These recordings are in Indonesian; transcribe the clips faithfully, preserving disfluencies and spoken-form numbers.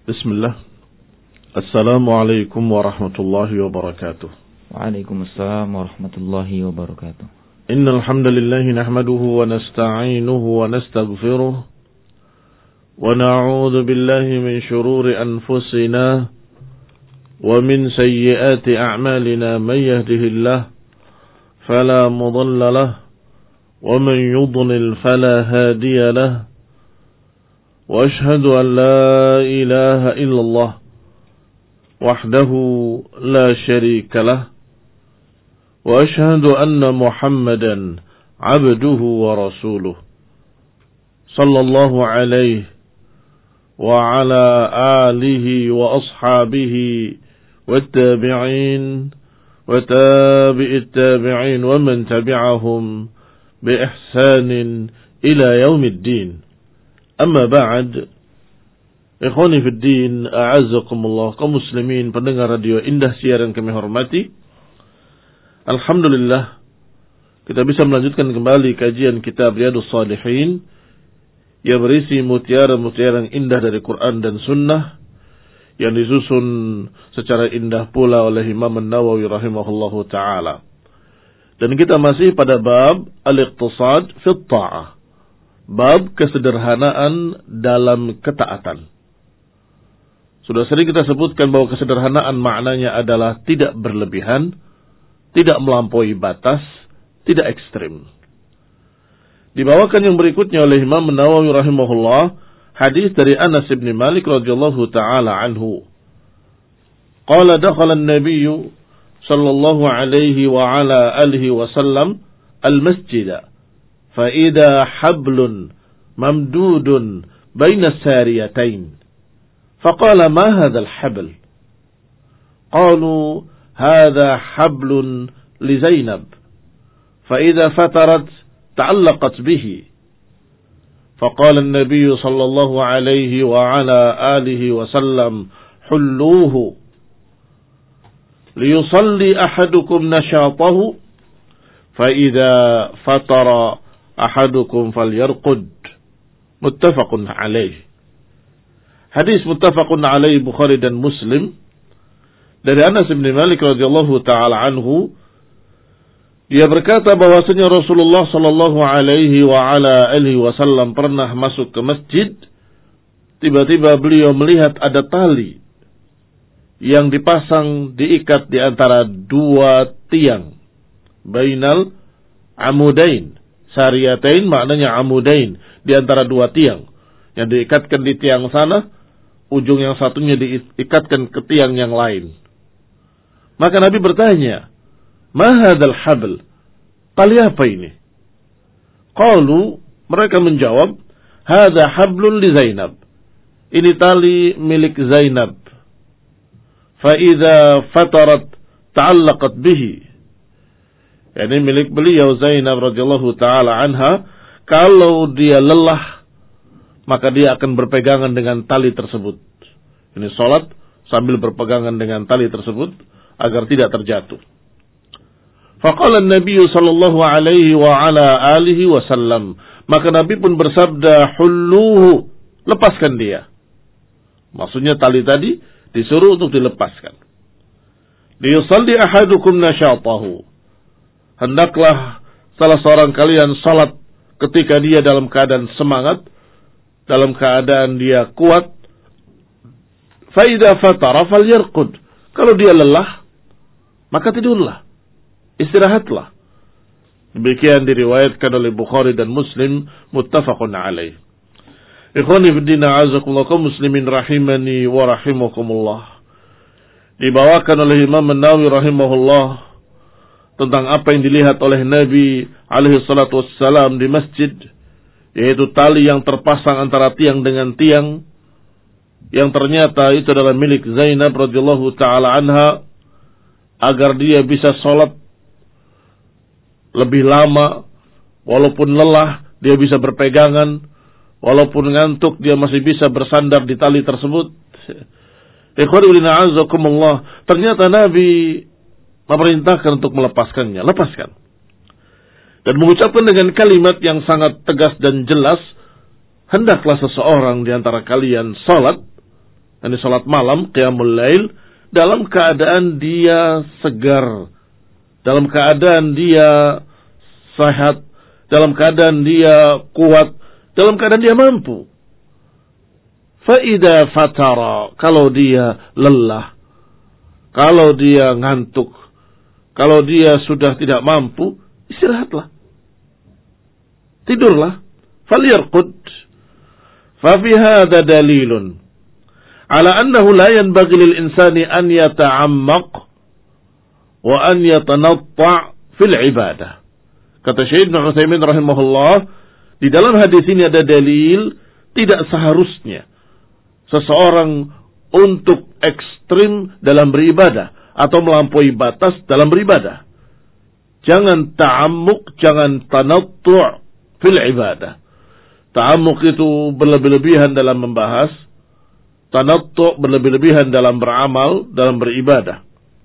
Bismillah. Assalamualaikum warahmatullahi wabarakatuh. Waalaikumsalam warahmatullahi wabarakatuh. Innal hamdalillahi nahmaduhu wa nasta'inuhu wa nastaghfiruh wa na'udzu billahi min shururi anfusina wa min sayyiati a'malina man yahdihillahu fala mudilla lahu wa man yudlil fala hadiya lahu. وأشهد أن لا إله إلا الله وحده لا شريك له وأشهد أن محمدا عبده ورسوله صلى الله عليه وعلى آله وأصحابه والتابعين وتابع التابعين ومن تبعهم بإحسان إلى يوم الدين. Amma ba'd, ikhwani fid din, a'azzakumullah, kaum muslimin pendengar radio Indah Siaran kami hormati. Alhamdulillah kita bisa melanjutkan kembali kajian kitab Riyadhus Shalihin yang berisi mutiara-mutiara yang indah dari Quran dan Sunnah yang disusun secara indah pula oleh Imam An-Nawawi rahimahullahu taala. Dan kita masih pada bab al-iqtisad fi at-ta'ah. Bab kesederhanaan dalam ketaatan. Sudah sering kita sebutkan bahwa kesederhanaan maknanya adalah tidak berlebihan, tidak melampaui batas, tidak ekstrim. Dibawakan yang berikutnya oleh Imam Nawawi rahimahullah, hadis dari Anas bin Malik radhiyallahu taala anhu. Qala dakhala an-nabiy sallallahu alaihi wa ala alihi wasallam al-masjid. فإذا حبل ممدود بين الساريتين فقال ما هذا الحبل قالوا هذا حبل لزينب فإذا فترت تعلقت به فقال النبي صلى الله عليه وعلى آله وسلم حلوه ليصلي أحدكم نشاطه فإذا فتر ahadukum falyarqud. Muttafaqun alaih. Hadis muttafaqun alaih Bukhari dan Muslim dari Anas bin Malik radhiyallahu taala anhu. Dia berkata bahwasanya Rasulullah sallallahu alaihi wa ala alihi wasallam pernah masuk ke masjid. Tiba-tiba beliau melihat ada tali yang dipasang diikat di antara dua tiang. Bainal amudain. Sariyatain maknanya amudain, di antara dua tiang yang diikatkan di tiang sana, ujung yang satunya diikatkan ke tiang yang lain. Maka Nabi bertanya, "Ma hadzal habl?" Tali apa ini? Qalu, mereka menjawab, "Hadza hablun li Zainab." Ini tali milik Zainab. Fa idza fatarat ta'allaqat bihi. Ini milik beliau Zainab radhiyallahu taala anha. Kalau dia lelah, maka dia akan berpegangan dengan tali tersebut. Ini salat sambil berpegangan dengan tali tersebut agar tidak terjatuh. Faqala an-nabiy sallallahu alaihi wa ala alihi wasallam. Maka Nabi pun bersabda, "Hulluhu." Lepaskan dia. Maksudnya tali tadi disuruh untuk dilepaskan. Liyusalli ahadukum nasyatahu. Hendaklah salah seorang kalian salat ketika dia dalam keadaan semangat, dalam keadaan dia kuat. Fa idza fatara falyarqud. Kalau dia lelah, maka tidurlah. Istirahatlah. Demikian diriwayatkan oleh Bukhari dan Muslim, muttafaqun alaih. Ikhwani fi din, a'azakumullah, kaum muslimin rahimani wa rahimakumullah. Dibawakan oleh Imam An-Nawawi rahimahullah tentang apa yang dilihat oleh Nabi alaihi salatu wassalam di masjid, yaitu tali yang terpasang antara tiang dengan tiang, yang ternyata itu adalah milik Zainab radhiyallahu taala anha, agar dia bisa sholat lebih lama, walaupun lelah dia bisa berpegangan, walaupun ngantuk dia masih bisa bersandar di tali tersebut. Ikhwani a'azzakumullah, ternyata Nabi memerintahkan untuk melepaskannya. Lepaskan. Dan mengucapkan dengan kalimat yang sangat tegas dan jelas, hendaklah seseorang di antara kalian salat Ini salat malam, qiyamul lail, dalam keadaan dia segar, dalam keadaan dia sehat, dalam keadaan dia kuat, dalam keadaan dia mampu. Fa'idha fatara, kalau dia lelah, kalau dia ngantuk, kalau dia sudah tidak mampu, istirahatlah. Tidurlah. Falyarqud. Fafi hadha dalilun ala annahu la yanbaghi lil insani an yata'ammaq wa an yatanatta' fil ibadah. Kata Syekh Ibnu Utsaimin rahimahullah, di dalam hadis ini ada dalil tidak seharusnya seseorang untuk ekstrim dalam beribadah atau melampaui batas dalam beribadah. Jangan ta'ammuk, jangan tanattu' fil ibadah. Ta'ammuk itu berlebih-lebihan dalam membahas, tanattu' berlebih-lebihan dalam beramal, dalam beribadah.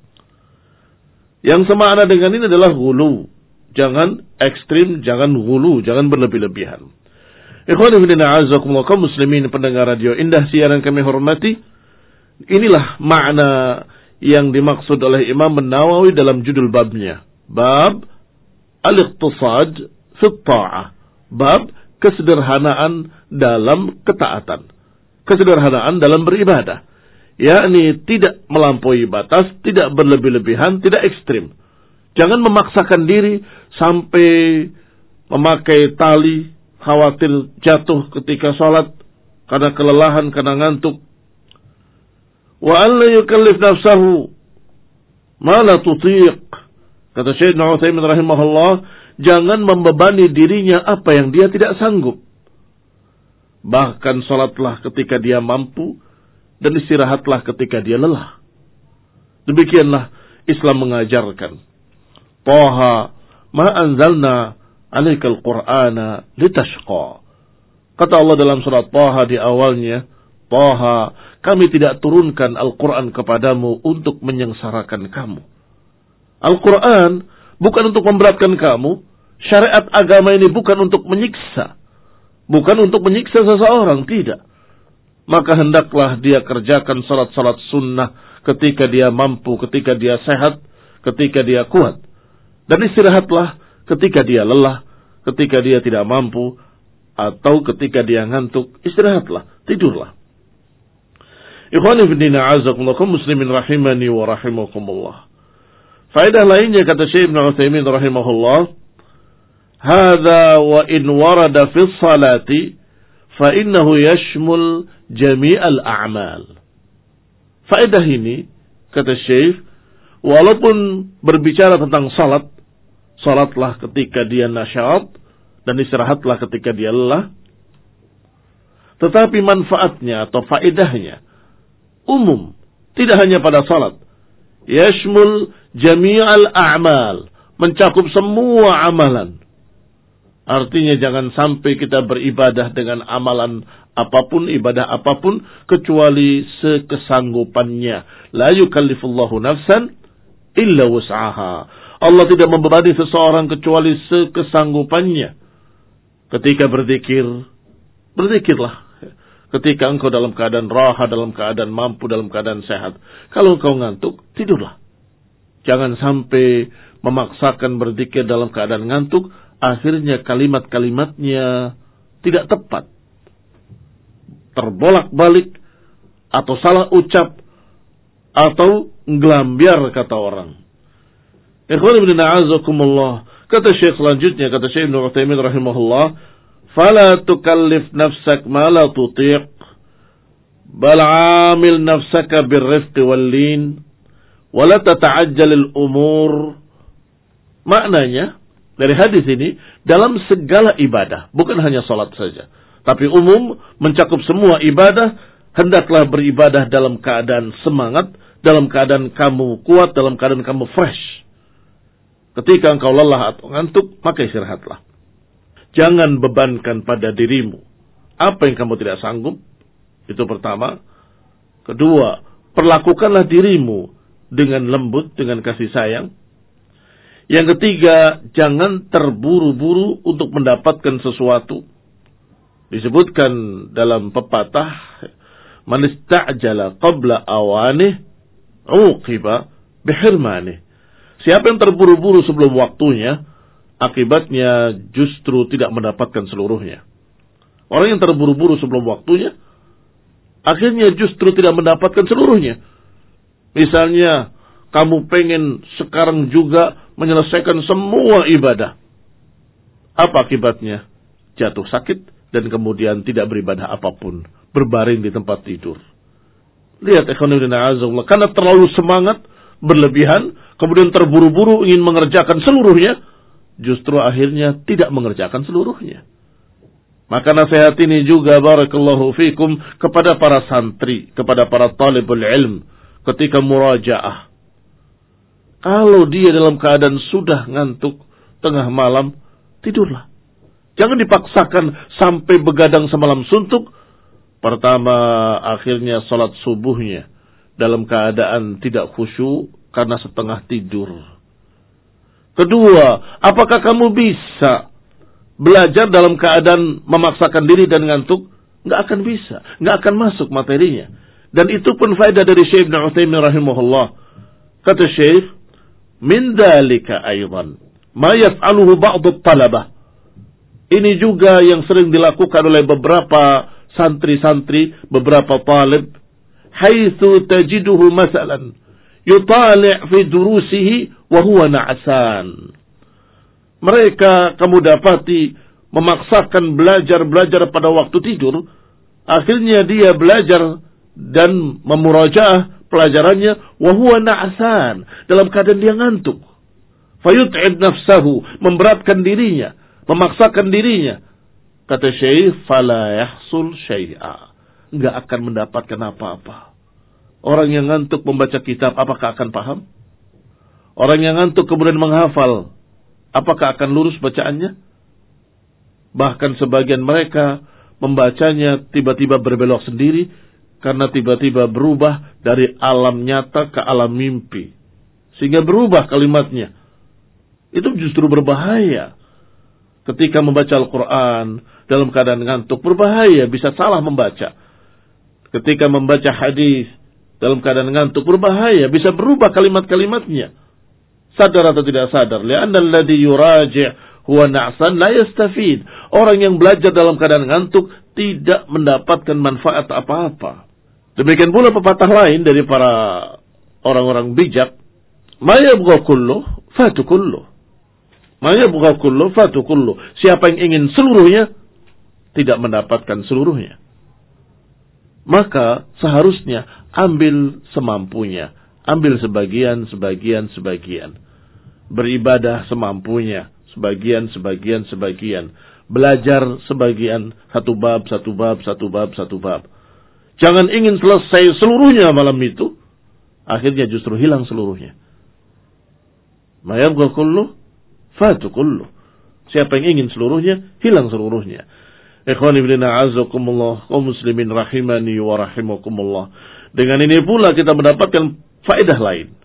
Yang semakna dengan ini adalah ghulu. Jangan ekstrim, jangan ghulu, jangan berlebih-lebihan. Ikhwani fillah a'azzakumullah, kaum muslimin pendengar radio Indah siaran kami hormati. Inilah makna yang dimaksud oleh Imam An-Nawawi dalam judul babnya. Bab al-iqtisad fi ta'ah. Bab kesederhanaan dalam ketaatan. Kesederhanaan dalam beribadah. Yakni tidak melampaui batas, tidak berlebih-lebihan, tidak ekstrim. Jangan memaksakan diri sampai memakai tali, khawatir jatuh ketika sholat karena kelelahan, karena ngantuk. Wa an la yukallif nafsahu ma la tutiq. Kata Syekh Ibnu Utsaimin rahimahullah, jangan membebani dirinya apa yang dia tidak sanggup. Bahkan sholatlah ketika dia mampu dan istirahatlah ketika dia lelah. Demikianlah Islam mengajarkan. Taha ma anzalna alaikal qur'ana litashqa. Kata Allah dalam surat Taha di awalnya, Taha, kami tidak turunkan Al-Quran kepadamu untuk menyengsarakan kamu. Al-Quran bukan untuk memberatkan kamu. Syariat agama ini bukan untuk menyiksa. Bukan untuk menyiksa seseorang, tidak. Maka hendaklah dia kerjakan salat-salat sunnah ketika dia mampu, ketika dia sehat, ketika dia kuat. Dan istirahatlah ketika dia lelah, ketika dia tidak mampu, atau ketika dia ngantuk, istirahatlah, tidurlah. Ikhwani fiddina a'azakumullah, muslimin rahimani wa rahimakumullah. Faedah lainnya kata Syekh Ibnu Utsaimin rahimahullah, hadza wa in warada fi sholati fa innahu yashmul jami'al a'mal. Faedah ini kata Syekh, walaupun berbicara tentang salat, salatlah ketika dia nasyat dan istirahatlah ketika dia lelah, tetapi manfaatnya atau faedahnya umum, tidak hanya pada salat. Yashmul jami'al a'mal, mencakup semua amalan. Artinya jangan sampai kita beribadah dengan amalan apapun, ibadah apapun, kecuali sekesanggupannya. La yukallifullahu nafsan illa wus'aha. Allah tidak membebani seseorang kecuali sekesanggupannya. Ketika berzikir, berzikirlah. Ketika engkau dalam keadaan raha, dalam keadaan mampu, dalam keadaan sehat. Kalau engkau ngantuk, tidurlah. Jangan sampai memaksakan berzikir dalam keadaan ngantuk, akhirnya kalimat-kalimatnya tidak tepat. Terbolak-balik, atau salah ucap, atau nggelambiar kata orang. Ikhwan ibn a'azakumullah. Kata Syekh selanjutnya, kata Syekh Ibnu Utsaimin rahimahullah, فلا تكلف نفسك ما لا تطيق بل عامل نفسك بالرفق واللين ولا تتعجل الأمور. Maknanya dari hadis ini dalam segala ibadah, bukan hanya salat saja, tapi umum mencakup semua ibadah. Hendaklah beribadah dalam keadaan semangat, dalam keadaan kamu kuat, dalam keadaan kamu fresh. Ketika engkau lelah atau ngantuk, maka istirahatlah. Jangan bebankan pada dirimu apa yang kamu tidak sanggup. Itu pertama. Kedua, perlakukanlah dirimu dengan lembut, dengan kasih sayang. Yang ketiga, jangan terburu-buru untuk mendapatkan sesuatu. Disebutkan dalam pepatah, Man ista'jala qabla awanih uqiba bihirmanih. Siapa yang terburu-buru sebelum waktunya, akibatnya justru tidak mendapatkan seluruhnya. Orang yang terburu-buru sebelum waktunya, akhirnya justru tidak mendapatkan seluruhnya. Misalnya, kamu pengen sekarang juga menyelesaikan semua ibadah. Apa akibatnya? Jatuh sakit dan kemudian tidak beribadah apapun. Berbaring di tempat tidur. Lihat, ikhwanifidina azzaullah, karena terlalu semangat, berlebihan, kemudian terburu-buru ingin mengerjakan seluruhnya, justru akhirnya tidak mengerjakan seluruhnya. Maka nasihat ini juga barakallahu fikum kepada para santri, kepada para talibul ilm ketika murajaah. Kalau dia dalam keadaan sudah ngantuk tengah malam, tidurlah. Jangan dipaksakan sampai begadang semalam suntuk. Pertama, akhirnya salat subuhnya dalam keadaan tidak khusyuk karena setengah tidur. Kedua, apakah kamu bisa belajar dalam keadaan memaksakan diri dan ngantuk? Nggak akan bisa, nggak akan masuk materinya. Dan itu pun faedah dari Syekh Ibn Utsaimin rahimahullah. Kata Syekh, min dzalika aidan ma yaf'aluhu ba'd at-talabah. Ini juga yang sering dilakukan oleh beberapa santri-santri, beberapa talib, haitsu tajiduhu masalan yutali' fi durusihi wa huwa na'san. Mereka kamu dapati memaksakan belajar-belajar pada waktu tidur, akhirnya dia belajar dan memurajaah pelajarannya wa huwa na'san, dalam keadaan dia ngantuk. Fayut'ib nafsahu, memberatkan dirinya, memaksakan dirinya. Kata Syekh, fala yahsul syai'a, enggak akan mendapatkan apa-apa. Orang yang ngantuk membaca kitab, apakah akan paham? Orang yang ngantuk kemudian menghafal, apakah akan lurus bacaannya? Bahkan sebagian mereka membacanya tiba-tiba berbelok sendiri, karena tiba-tiba berubah dari alam nyata ke alam mimpi. Sehingga berubah kalimatnya. Itu justru berbahaya. Ketika membaca Al-Quran dalam keadaan ngantuk, berbahaya, bisa salah membaca. Ketika membaca hadis dalam keadaan ngantuk, berbahaya, bisa berubah kalimat-kalimatnya. Sadar atau tidak sadar. Li'anna alladhi yuraji' huwa na'san la yastafid. Orang yang belajar dalam keadaan ngantuk tidak mendapatkan manfaat apa-apa. Demikian pula pepatah lain dari para orang-orang bijak. Ma yabgha kullu fatu kullu. Ma yabgha kullu fatu kullu. Siapa yang ingin seluruhnya tidak mendapatkan seluruhnya. Maka seharusnya ambil semampunya. Ambil sebagian, sebagian, sebagian. Beribadah semampunya. Sebagian, sebagian, sebagian. Belajar sebagian. Satu bab, satu bab, satu bab, satu bab. Jangan ingin selesai seluruhnya malam itu. Akhirnya justru hilang seluruhnya. Ma yabgha kullu fatu kullu. Siapa yang ingin seluruhnya, hilang seluruhnya. Ikhwani fillah azakumullah, kaum muslimin rahimani wa rahimakumullah. Dengan ini pula kita mendapatkan faedah lain,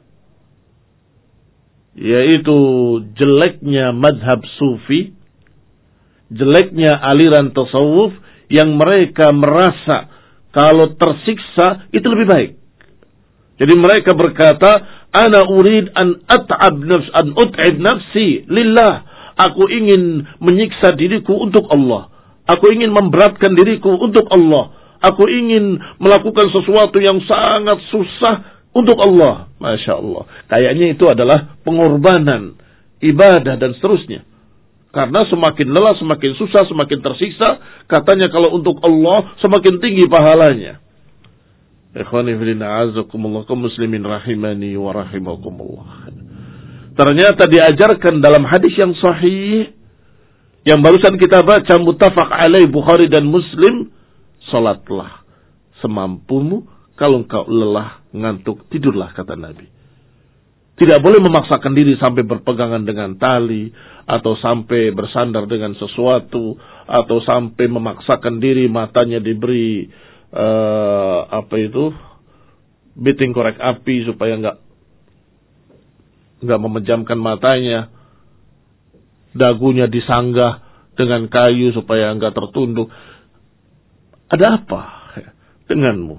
yaitu jeleknya mazhab sufi, jeleknya aliran tasawuf yang mereka merasa kalau tersiksa itu lebih baik. Jadi mereka berkata, ana urid an at'ab nafs an ut'ib nafsi lillah. Aku ingin menyiksa diriku untuk Allah. Aku ingin memberatkan diriku untuk Allah. Aku ingin melakukan sesuatu yang sangat susah untuk Allah. Masya Allah. Kayaknya itu adalah pengorbanan, ibadah dan seterusnya. Karena semakin lelah, semakin susah, semakin tersiksa. Katanya kalau untuk Allah semakin tinggi pahalanya. Ikhwani fillah azakumullah, kaum muslimin rahimani wa rahimakumullah. Ternyata diajarkan dalam hadis yang sahih yang barusan kita baca, muttafaq alaih Bukhari dan Muslim, salatlah semampumu, kalau engkau lelah, ngantuk, tidurlah, kata Nabi. Tidak boleh memaksakan diri sampai berpegangan dengan tali, atau sampai bersandar dengan sesuatu, atau sampai memaksakan diri matanya diberi uh, apa itu biting korek api supaya enggak enggak memejamkan matanya. Dagunya disanggah dengan kayu supaya enggak tertunduk. Ada apa denganmu?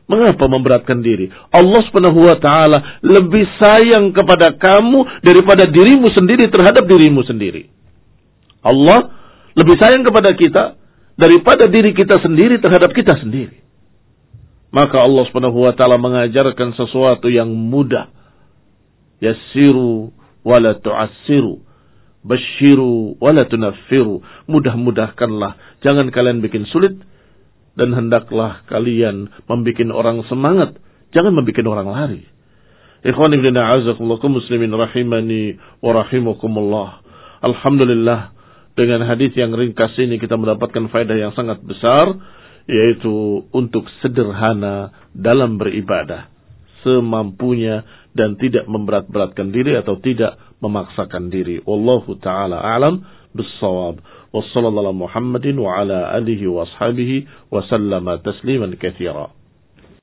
Mengapa memberatkan diri? Allah Subhanahu wa taala lebih sayang kepada kamu daripada dirimu sendiri terhadap dirimu sendiri. Allah lebih sayang kepada kita daripada diri kita sendiri terhadap kita sendiri. Maka Allah Subhanahu wa taala mengajarkan sesuatu yang mudah. Yassiru wala tu'assiru, basyiru wala tunaffiru. Mudah-mudahkanlah, jangan kalian bikin sulit, dan hendaklah kalian membikin orang semangat, jangan membikin orang lari. Ikhwani fillah, a'azakumullah, muslimin rahimani wa rahimakumullah. Alhamdulillah, dengan hadis yang ringkas ini kita mendapatkan faedah yang sangat besar, yaitu untuk sederhana dalam beribadah, semampunya dan tidak memberat-beratkan diri atau tidak memaksakan diri. Wallahu ta'ala a'lam bis-shawab. Wassallallahu ala Muhammadin wa ala alihi wa ashabihi wa sallama tasliman katsira.